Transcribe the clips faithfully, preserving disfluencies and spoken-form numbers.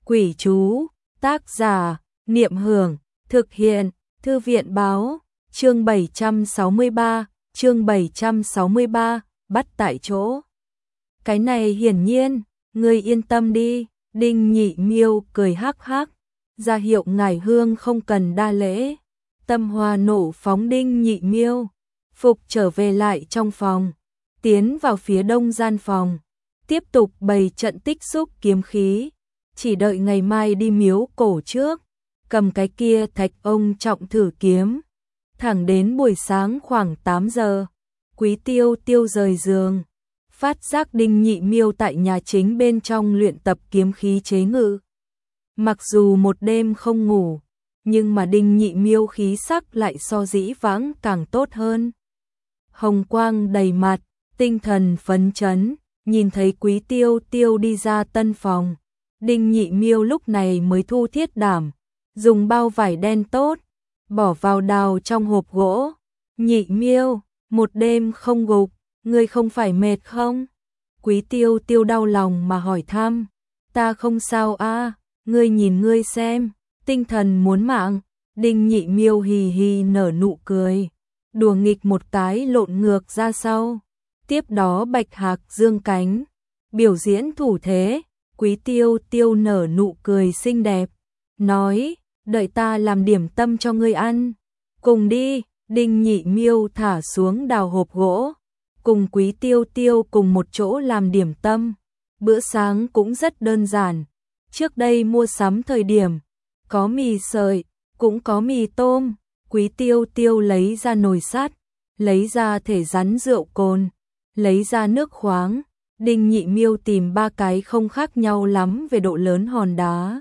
Quỷ chú, tác giả, Niệm Hưởng, thực hiện, Thư viện báo, chương bảy trăm sáu mươi ba, chương bảy trăm sáu mươi ba, bắt tại chỗ. Cái này hiển nhiên, ngươi yên tâm đi, Đinh Nhị Miêu cười hắc hắc, ra hiệu ngải hương không cần đa lễ. Tâm hoa nổ phóng Đinh Nhị Miêu, phục trở về lại trong phòng, tiến vào phía đông gian phòng, tiếp tục bày trận tích xúc kiếm khí, chỉ đợi ngày mai đi miếu cổ trước, cầm cái kia thạch ông trọng thử kiếm. Thẳng đến buổi sáng khoảng tám giờ, Quý Tiêu Tiêu rời giường, phát giác Đinh Nhị Miêu tại nhà chính bên trong luyện tập kiếm khí chế ngự. Mặc dù một đêm không ngủ, nhưng mà Đinh Nhị Miêu khí sắc lại so dĩ vãng càng tốt hơn. Hồng quang đầy mặt, tinh thần phấn chấn, nhìn thấy Quý Tiêu Tiêu đi ra tân phòng, Đinh Nhị Miêu lúc này mới thu thiết đảm, dùng bao vải đen tốt, bỏ vào đào trong hộp gỗ. Nhị Miêu, một đêm không gục, ngươi không phải mệt không? Quý Tiêu Tiêu đau lòng mà hỏi thăm. Ta không sao a, ngươi nhìn ngươi xem, tinh thần muốn mạng. Đinh Nhị Miêu hì hì nở nụ cười, đùa nghịch một cái lộn ngược ra sau. Tiếp đó bạch hạc dương cánh, biểu diễn thủ thế. Quý Tiêu Tiêu nở nụ cười xinh đẹp, nói, đợi ta làm điểm tâm cho ngươi ăn. Cùng đi. Đinh Nhị Miêu thả xuống đào hộp gỗ, cùng Quý Tiêu Tiêu cùng một chỗ làm điểm tâm. Bữa sáng cũng rất đơn giản, trước đây mua sắm thời điểm, có mì sợi, cũng có mì tôm. Quý Tiêu Tiêu lấy ra nồi sắt, lấy ra thể rắn rượu cồn, lấy ra nước khoáng. Đinh Nhị Miêu tìm ba cái không khác nhau lắm về độ lớn hòn đá,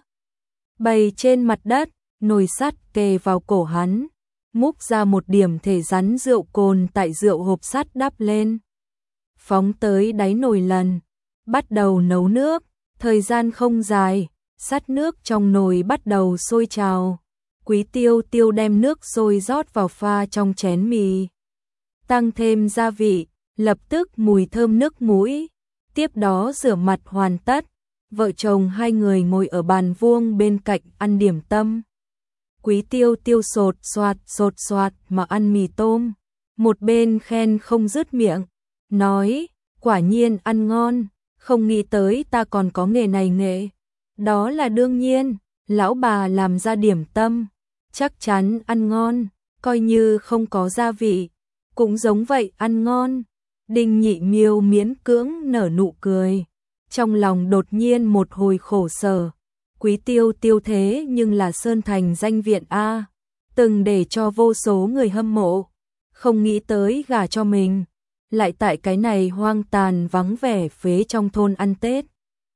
bày trên mặt đất, nồi sắt kề vào cổ hắn, múc ra một điểm thể rắn rượu cồn tại rượu hộp sắt đắp lên, phóng tới đáy nồi lần, bắt đầu nấu nước. Thời gian không dài, sắt nước trong nồi bắt đầu sôi trào. Quý Tiêu Tiêu đem nước sôi rót vào pha trong chén mì, tăng thêm gia vị, lập tức mùi thơm nước mũi. Tiếp đó rửa mặt hoàn tất, vợ chồng hai người ngồi ở bàn vuông bên cạnh ăn điểm tâm. Quý Tiêu Tiêu sột soạt sột soạt mà ăn mì tôm, một bên khen không dứt miệng, nói, quả nhiên ăn ngon, không nghĩ tới ta còn có nghề này nghệ. Đó là đương nhiên, lão bà làm ra điểm tâm, chắc chắn ăn ngon, coi như không có gia vị, cũng giống vậy ăn ngon. Đinh Nhị Miêu miễn cưỡng nở nụ cười, trong lòng đột nhiên một hồi khổ sở. Quý Tiêu Tiêu thế nhưng là Sơn Thành danh viện A, từng để cho vô số người hâm mộ, không nghĩ tới gả cho mình, lại tại cái này hoang tàn vắng vẻ phế trong thôn ăn Tết.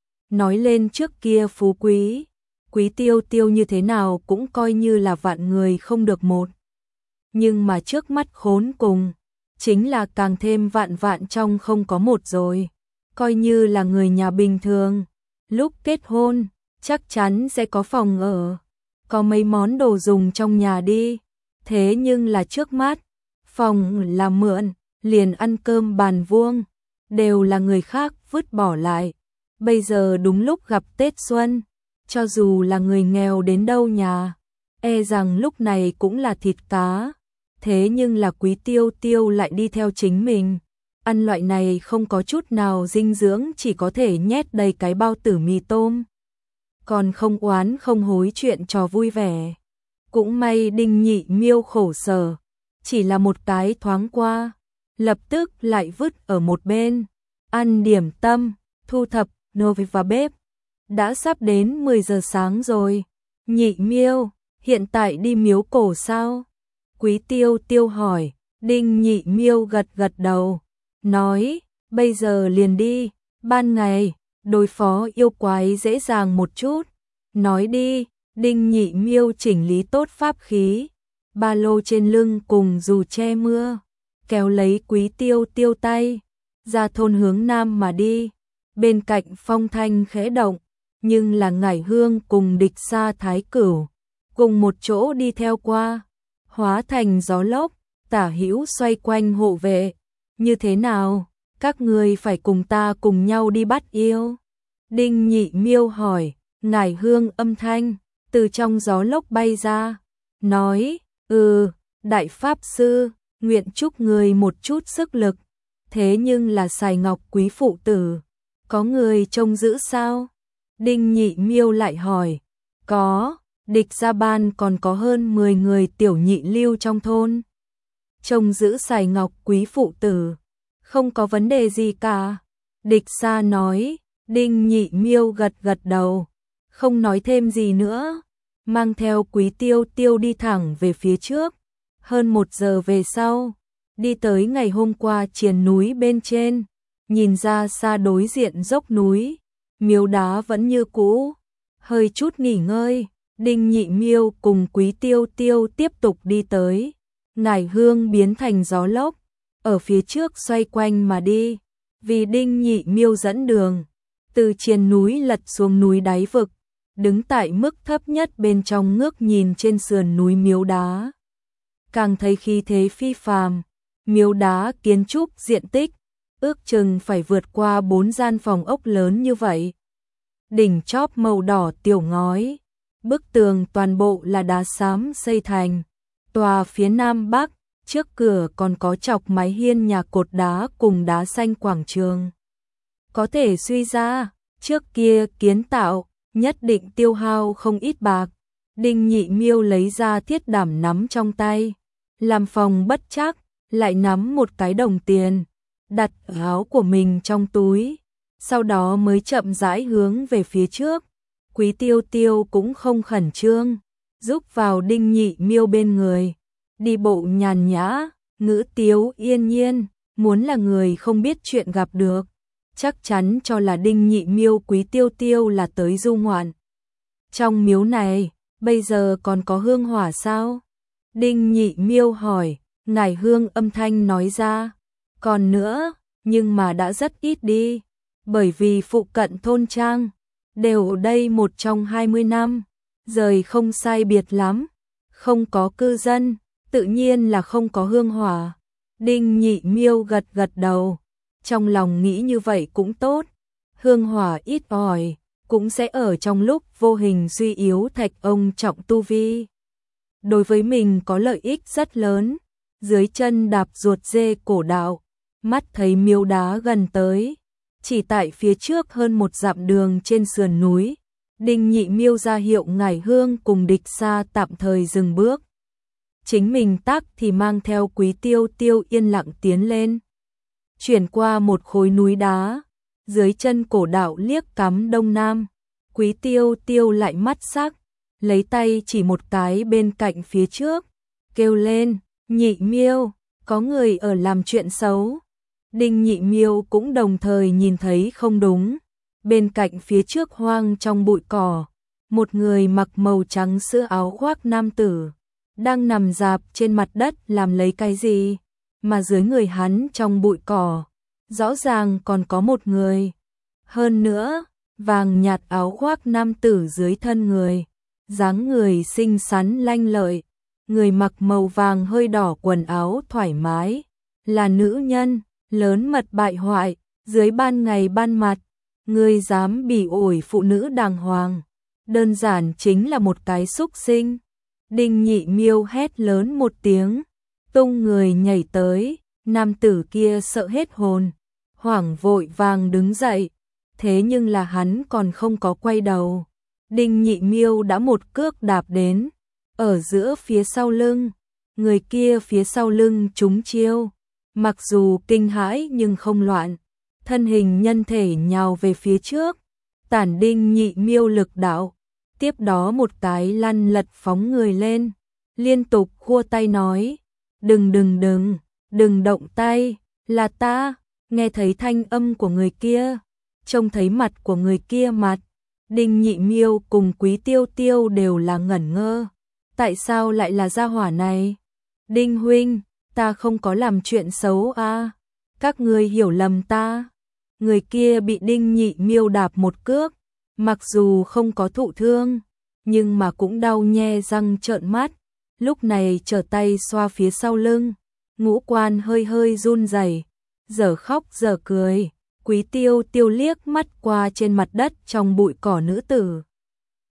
Nói lên trước kia phú quý, Quý Tiêu Tiêu như thế nào cũng coi như là vạn người không được một. Nhưng mà trước mắt khốn cùng, chính là càng thêm vạn vạn trong không có một rồi. Coi như là người nhà bình thường, lúc kết hôn, chắc chắn sẽ có phòng ở, có mấy món đồ dùng trong nhà đi. Thế nhưng là trước mắt, phòng là mượn, liền ăn cơm bàn vuông, đều là người khác vứt bỏ lại. Bây giờ đúng lúc gặp Tết Xuân, cho dù là người nghèo đến đâu nhà, e rằng lúc này cũng là thịt cá. Thế nhưng là Quý Tiêu Tiêu lại đi theo chính mình, ăn loại này không có chút nào dinh dưỡng, chỉ có thể nhét đầy cái bao tử mì tôm. Còn không oán không hối chuyện trò vui vẻ. Cũng may Đinh Nhị Miêu khổ sở, chỉ là một cái thoáng qua, lập tức lại vứt ở một bên. Ăn điểm tâm, thu thập nồi và bếp. Đã sắp đến mười giờ sáng rồi. Nhị Miêu, hiện tại đi miếu cổ sao? Quý Tiêu Tiêu hỏi. Đinh Nhị Miêu gật gật đầu, nói, bây giờ liền đi. Ban ngày, đối phó yêu quái dễ dàng một chút. Nói đi. Đinh Nhị Miêu chỉnh lý tốt pháp khí, ba lô trên lưng cùng dù che mưa, kéo lấy Quý Tiêu Tiêu tay, ra thôn hướng nam mà đi. Bên cạnh phong thanh khẽ động, nhưng là Ngải Hương cùng Địch Sa Thái Cửu cùng một chỗ đi theo qua, hóa thành gió lốc, tả hữu xoay quanh hộ vệ. Như thế nào, các người phải cùng ta cùng nhau đi bắt yêu? Đinh Nhị Miêu hỏi. Ngải Hương âm thanh từ trong gió lốc bay ra, nói: "Ừ, đại pháp sư, nguyện chúc người một chút sức lực, thế nhưng là Sài Ngọc quý phụ tử, có người trông giữ sao?" Đinh Nhị Miêu lại hỏi: "Có, địch gia ban còn có hơn mười người tiểu nhị lưu trong thôn. Trông giữ Sài Ngọc quý phụ tử, không có vấn đề gì cả." Địch Sa nói. Đinh Nhị Miêu gật gật đầu, không nói thêm gì nữa, mang theo Quý Tiêu Tiêu đi thẳng về phía trước. Hơn một giờ về sau, đi tới ngày hôm qua triền núi bên trên, nhìn ra xa đối diện dốc núi, miếu đá vẫn như cũ. Hơi chút nghỉ ngơi, Đinh Nhị Miêu cùng Quý Tiêu Tiêu tiếp tục đi tới. Ngải Hương biến thành gió lốc, ở phía trước xoay quanh mà đi, vì Đinh Nhị Miêu dẫn đường. Từ triền núi lật xuống núi đáy vực, đứng tại mức thấp nhất bên trong ngước nhìn trên sườn núi miếu đá. Càng thấy khí thế phi phàm, miếu đá kiến trúc diện tích, ước chừng phải vượt qua bốn gian phòng ốc lớn như vậy. Đỉnh chóp màu đỏ tiểu ngói, bức tường toàn bộ là đá xám xây thành. Tòa phía nam bắc, trước cửa còn có chọc mái hiên nhà cột đá cùng đá xanh quảng trường. Có thể suy ra, trước kia kiến tạo, nhất định tiêu hao không ít bạc. Đinh Nhị Miêu lấy ra thiết đảm nắm trong tay, làm phòng bất chắc, lại nắm một cái đồng tiền, đặt ở áo của mình trong túi, sau đó mới chậm rãi hướng về phía trước. Quý Tiêu Tiêu cũng không khẩn trương, giúp vào Đinh Nhị Miêu bên người, đi bộ nhàn nhã, ngữ tiếu yên nhiên, muốn là người không biết chuyện gặp được, chắc chắn cho là Đinh Nhị Miêu Quý Tiêu Tiêu là tới du ngoạn. Trong miếu này, bây giờ còn có hương hỏa sao? Đinh Nhị Miêu hỏi. Ngải Hương âm thanh nói ra, còn nữa, nhưng mà đã rất ít đi, bởi vì phụ cận thôn trang đều ở đây một trong hai mươi năm, rời không sai biệt lắm, không có cư dân, tự nhiên là không có hương hỏa. Đinh Nhị Miêu gật gật đầu, trong lòng nghĩ như vậy cũng tốt, hương hỏa ít ỏi, cũng sẽ ở trong lúc vô hình suy yếu thạch ông trọng tu vi. Đối với mình có lợi ích rất lớn. Dưới chân đạp ruột dê cổ đạo, mắt thấy miếu đá gần tới, chỉ tại phía trước hơn một dặm đường trên sườn núi. Đinh Nhị Miêu ra hiệu Ngải Hương cùng Địch Sa tạm thời dừng bước. Chính mình tắc thì mang theo Quý Tiêu Tiêu yên lặng tiến lên. Chuyển qua một khối núi đá, dưới chân cổ đạo liếc cắm đông nam. Quý Tiêu Tiêu lại mắt sắc, lấy tay chỉ một cái bên cạnh phía trước, kêu lên: Nhị Miêu, có người ở làm chuyện xấu. Đinh Nhị Miêu cũng đồng thời nhìn thấy không đúng. Bên cạnh phía trước hoang trong bụi cỏ, một người mặc màu trắng sữa áo khoác nam tử, đang nằm rạp trên mặt đất làm lấy cái gì, mà dưới người hắn trong bụi cỏ, rõ ràng còn có một người. Hơn nữa, vàng nhạt áo khoác nam tử dưới thân người, dáng người xinh xắn lanh lợi. Người mặc màu vàng hơi đỏ quần áo thoải mái, là nữ nhân, lớn mật bại hoại, dưới ban ngày ban mặt, người dám bỉ ổi phụ nữ đàng hoàng, đơn giản chính là một cái xúc sinh. Đinh Nhị Miêu hét lớn một tiếng, tung người nhảy tới, nam tử kia sợ hết hồn, hoảng vội vàng đứng dậy, thế nhưng là hắn còn không có quay đầu. Đinh Nhị Miêu đã một cước đạp đến, ở giữa phía sau lưng, người kia phía sau lưng trúng chiêu, mặc dù kinh hãi nhưng không loạn, thân hình nhân thể nhào về phía trước, tản Đinh Nhị Miêu lực đạo, tiếp đó một cái lăn lật phóng người lên, liên tục khua tay nói: đừng đừng đừng, đừng động tay, là ta. Nghe thấy thanh âm của người kia, trông thấy mặt của người kia mặt, Đinh Nhị Miêu cùng Quý Tiêu Tiêu đều là ngẩn ngơ. Tại sao lại là gia hỏa này? Đinh huynh, ta không có làm chuyện xấu à? Các ngươi hiểu lầm ta. Người kia bị Đinh Nhị Miêu đạp một cước, mặc dù không có thụ thương, nhưng mà cũng đau nhe răng trợn mắt, lúc này trở tay xoa phía sau lưng, ngũ quan hơi hơi run rẩy, giờ khóc giờ cười. Quý Tiêu Tiêu liếc mắt qua trên mặt đất trong bụi cỏ nữ tử,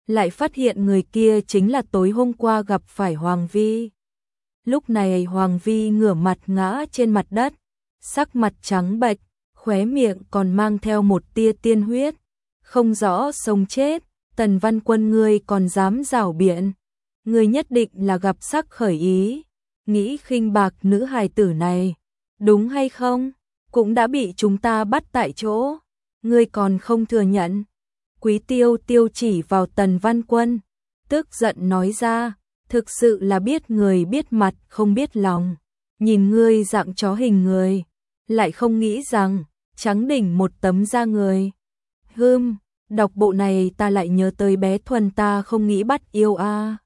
lại phát hiện người kia chính là tối hôm qua gặp phải Hoàng Vi. Lúc này Hoàng Vi ngửa mặt ngã trên mặt đất, sắc mặt trắng bệch, khóe miệng còn mang theo một tia tiên huyết, không rõ sống chết. Tần Văn Quân ngươi còn dám rảo biện, ngươi nhất định là gặp sắc khởi ý, nghĩ khinh bạc nữ hài tử này, đúng hay không? Cũng đã bị chúng ta bắt tại chỗ, ngươi còn không thừa nhận. Quý Tiêu Tiêu chỉ vào Tần Văn Quân, tức giận nói ra, thực sự là biết người biết mặt không biết lòng, nhìn ngươi dạng chó hình người, lại không nghĩ rằng trắng đỉnh một tấm da người. Hừm, đọc bộ này ta lại nhớ tới bé Thuần ta không nghĩ bắt yêu a. À.